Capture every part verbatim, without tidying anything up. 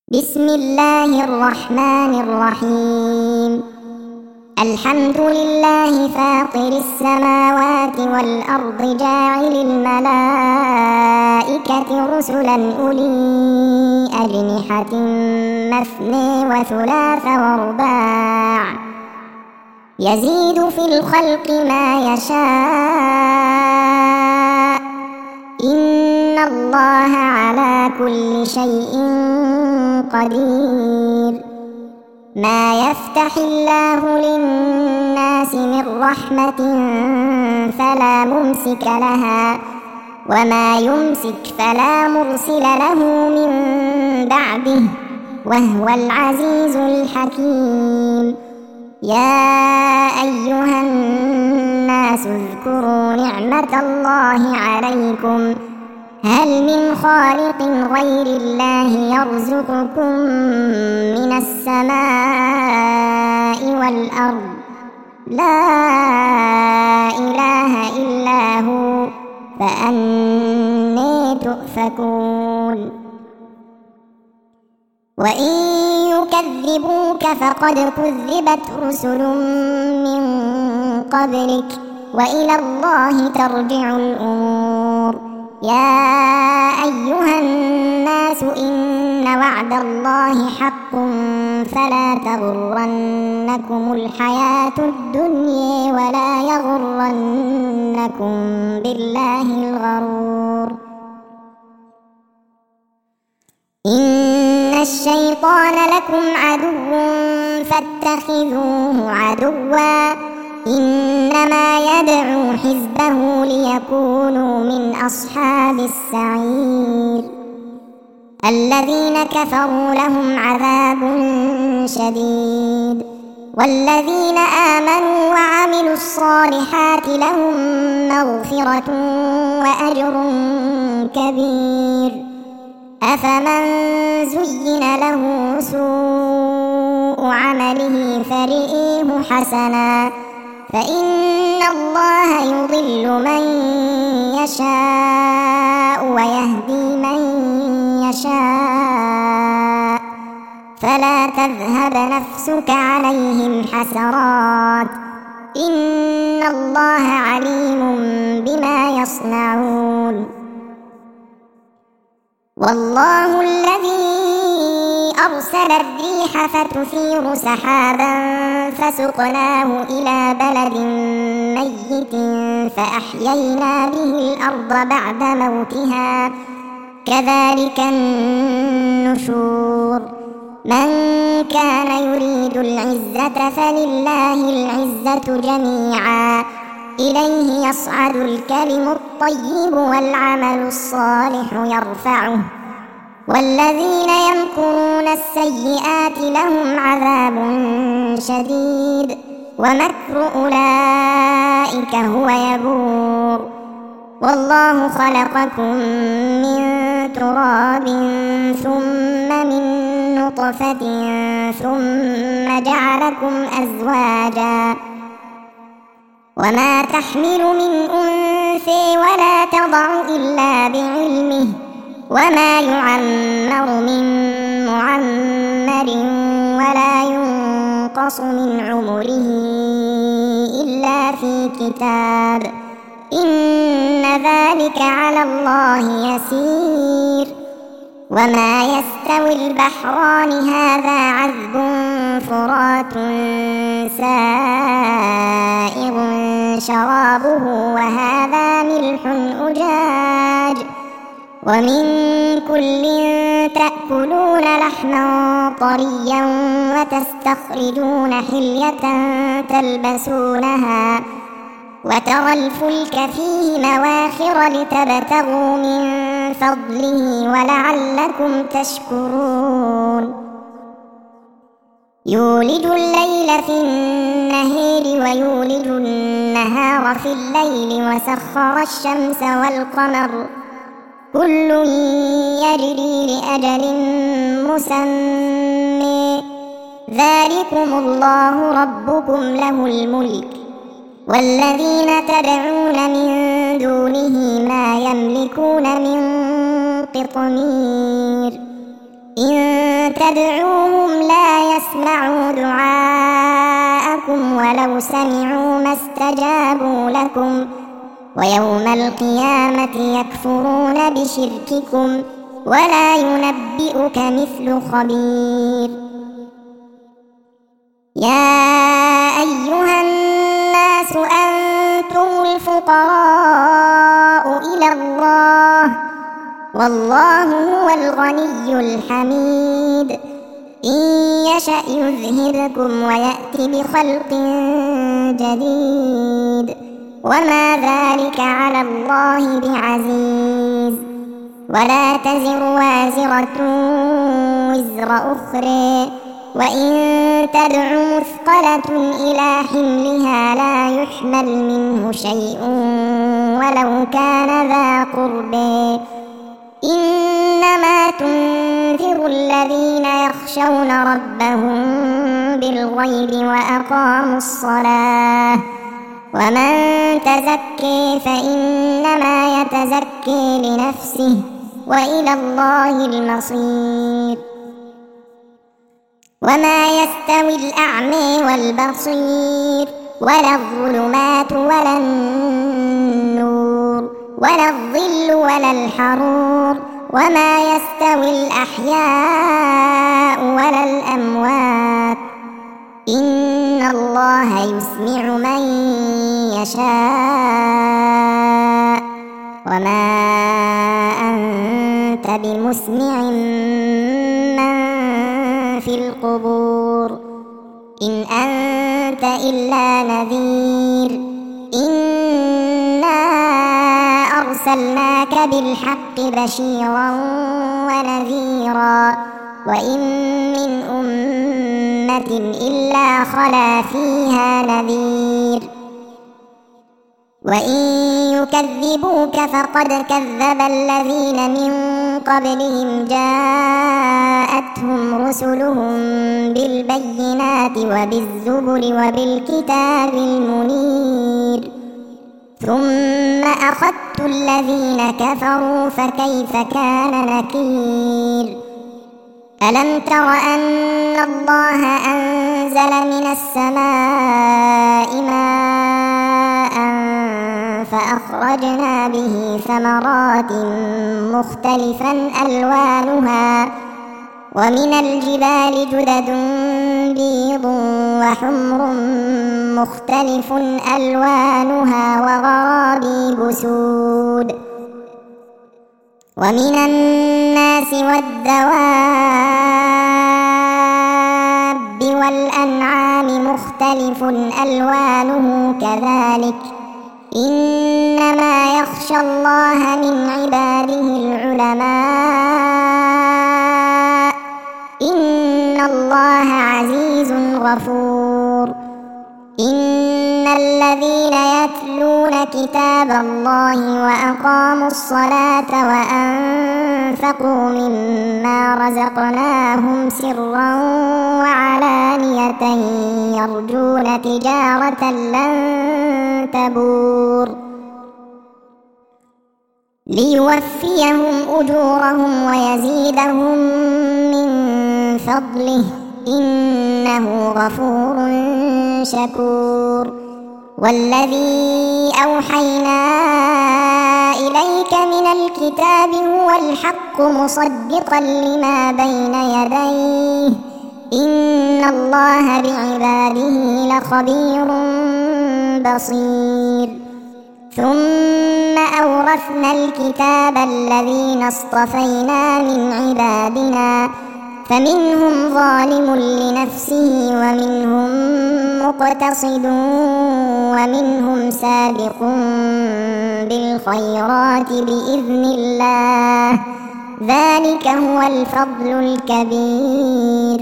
بسم الله الرحمن الرحيم. الحمد لله فاطر السماوات والأرض جاعل الملائكة رسلا أولي أجنحة مثني وثلاث ورباع يزيد في الخلق ما يشاء إن الله على كل شيء قدير. ما يفتح الله للناس من رحمة فلا ممسك لها وما يمسك فلا مرسل له من بعده وهو العزيز الحكيم. يا أيها الناس اذكروا نعمة الله عليكم هل من خالق غير الله يرزقكم من السماء والأرض لا إله إلا هو فأني تؤفكون. وإن يكذبوك فقد كذبت رسل من قبلك وإلى الله ترجع الأمور. يا أيها الناس إن وعد الله حق فلا تغرنكم الحياة الدنيا ولا يغرنكم بالله الغرور. إن الشيطان لكم عدو فاتخذوه عدوا إنما يدعو حزبه ليكونوا من أصحاب السعير. الذين كفروا لهم عذاب شديد والذين آمنوا وعملوا الصالحات لهم مغفرة وأجر كبير. أفمن زين له سوء عمله فرئيه حسنا فإن الله يضل من يشاء ويهدي من يشاء فلا تذهب نفسك عليهم حسرات إن الله عليم بما يصنعون. والله الذي أرسل الريح فتثير سحابا فسقناه إلى بلد ميت فأحيينا به الأرض بعد موتها كذلك النشور. من كان يريد العزة فلله العزة جميعا إليه يصعد الكلم الطيب والعمل الصالح يرفعه والذين يمكرون السيئات لهم عذاب شديد ومكر أولئك هو يبور. والله خلقكم من تراب ثم من نطفة ثم جعلكم أزواجا وما تحمل من أنثى ولا تضع إلا بعلمه وما يعمر من معمر ولا ينقص من عمره إلا في كتاب إن ذلك على الله يسير. وما يستوي البحران هذا عذب فرات سائغ شرابه وهذا ملح أجاج ومن كل تأكلون لحما طريا وتستخرجون حلية تلبسونها وترى الفلك فيه مواخر لتبتغوا من فضله ولعلكم تشكرون. يولج الليل في النهار ويولج النهار في الليل وسخر الشمس والقمر كل يجري لأجل مسمى ذلكم الله ربكم له الملك والذين تدعون من دونه ما يملكون من قطمير إن تدعوهم لا يسمعوا دعاءكم ولو سمعوا ما استجابوا لكم ويوم القيامة يكفرون بشرككم ولا ينبئك مثل خبير. يا أيها الناس أنتم الفقراء إلى الله والله هو الغني الحميد. إن يشأ يذهبكم ويأتي بخلق جديد وما ذلك على الله بعزيز. ولا تزر وازرة وزر أخرى وإن تدع مثقلة إلى حملها لا يحمل منه شيء ولو كان ذا قربى. إنما تنذر الذين يخشون ربهم بالغيب وأقاموا الصلاة ومن تزكي فإنما يتزكي لنفسه وإلى الله المصير. وما يستوي الأعمى والبصير ولا الظلمات ولا النور ولا الظل ولا الحرور وما يستوي الأحياء ولا الأموات إن الله يسمع من يشاء وما أنت بمسمع من في القبور إن أنت إلا نذير. إنا أرسلناك بالحق بشيرا ونذيرا وإن من أمة إلا خلا فيها نذير. وإن يكذبوك فقد كذب الذين من قبلهم جاءتهم رسلهم بالبينات وبالزبر وبالكتاب المنير ثم أخذت الذين كفروا فكيف كان نكير. ألم تر أن الله أنزل من السماء ماء فأخرجنا به ثمرات مختلفا ألوانها ومن الجبال جدد بيض وحمر مختلف ألوانها وغرابيب سود ومن الناس والدواب والأنعام مختلف ألوانه كذلك إنما يخشى الله من عباده العلماء إن الله عزيز غفور. إن الذين يتلون كتاب الله وأقاموا الصلاة وأنفقوا مما رزقناهم سرا وعلانية يرجون تجارة لن تبور ليوفيهم أجورهم ويزيدهم من فضله إنه غفور شكور. والذي أوحينا إليك من الكتاب هو الحق مصدقا لما بين يديه إن الله بعباده لخبير بصير. ثم أورثنا الكتاب الذين اصطفينا من عبادنا فمنهم ظالم لنفسه ومنهم مقتصد ومنهم سابق بالخيرات بإذن الله ذلك هو الفضل الكبير.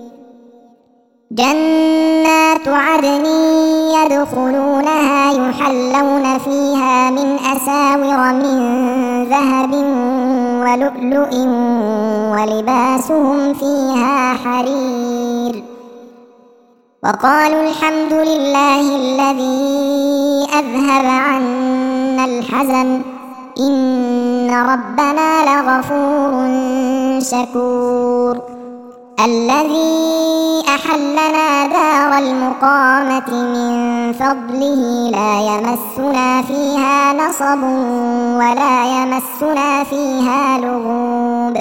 جنات عدن يدخلونها يحلون فيها من أساور من ذهب ولؤلؤ ولباسهم فيها حرير. وقالوا الحمد لله الذي أذهب عنا الحزن إن ربنا لغفور شكور. الذي أحلنا دار المقامة من فضله لا يمسنا فيها نصب ولا يمسنا فيها لغوب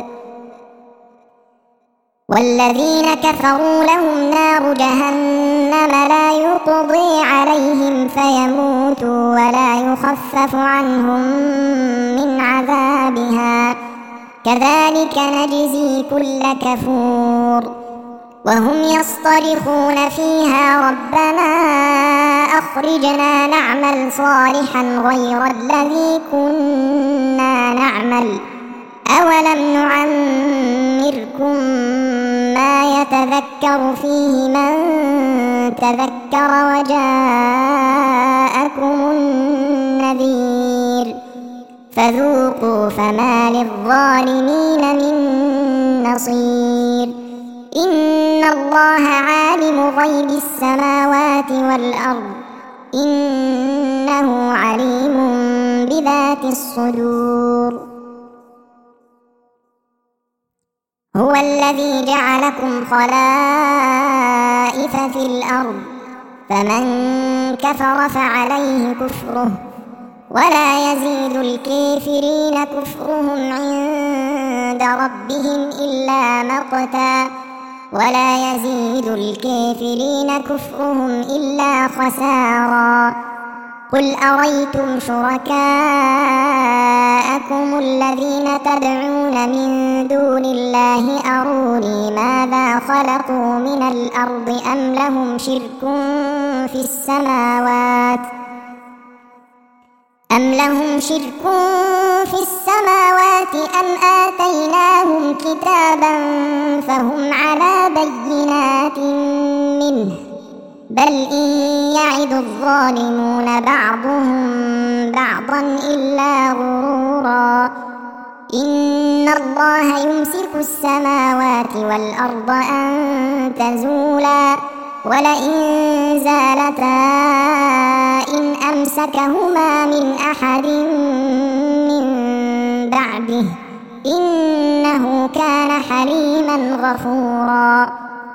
والذين كفروا لهم نار جهنم لا يقضي عليهم فيموتوا ولا يخفف عنهم من عذابها كذلك نجزي كل كفور وهم يصطرخون فيها ربنا أخرجنا نعمل صالحا غير الذي كنا نعمل أولم نعمركم ما يتذكر فيه من تذكر وجاءكم النذير فذوقوا فما للظالمين من نصير إن الله عالم غيب السماوات والأرض إنه عليم بذات الصدور هو الذي جعلكم خلائف في الأرض فمن كفر فعليه كفره ولا يزيد الكافرين كفرهم عند ربهم إلا مقتا ولا يزيد الكافرين كفرهم إلا خسارا قل أريتم شركاءكم الذين تدعون من دون الله أروني ماذا خلقوا من الأرض أم لهم شرك في السماوات أم لهم شرك في السماوات أم آتيناهم كتابا فهم على بينات منه بل إن يعد الظالمون بعضهم بعضا إلا غرورا إن الله يمسك السماوات والأرض أن تزولا ولئن زالتا إن أمسكهما من أحد من بعده إنه كان حليما غفورا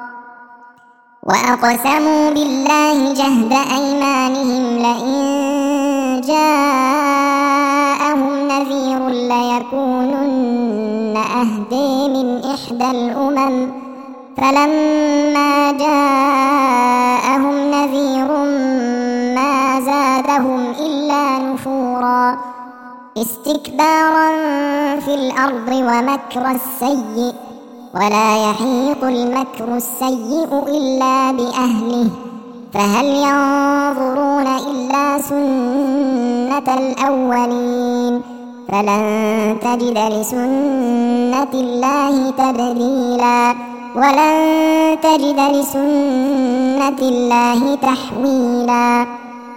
وأقسموا بالله جهد أيمانهم لئن جاءهم نذير ليكونن أهدي من إحدى الأمم فلما جاءهم نذير ما زادهم إلا نفورا استكبارا في الأرض ومكر السيء ولا يحيق المكر السيء إلا بأهله فهل ينظرون إلا سنة الأولين فلن تجد لسنة الله تبديلا ولن تجد لسنة الله تحويلا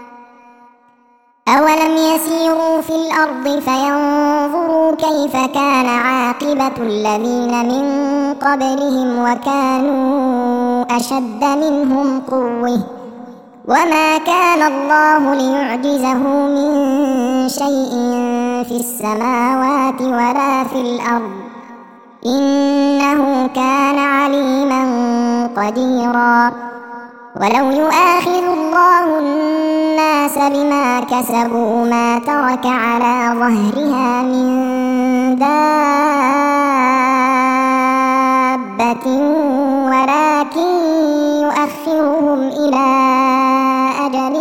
أولم يسيروا في الأرض فينظروا كيف كان عاقبة الذين من قبلهم وكانوا أشد منهم قوة وما كان الله ليعجزه من شيء في السماوات ولا في الأرض إنه كان عليما قديرا ولو يؤاخذ الله الناس بما كسبوا ما ترك على ظهرها من دابة ولكن يؤخرهم إلى أجل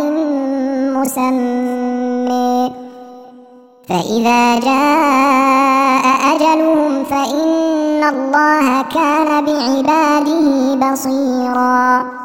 مسمى فإذا جاء أجلهم فإن الله كان بعباده بصيرا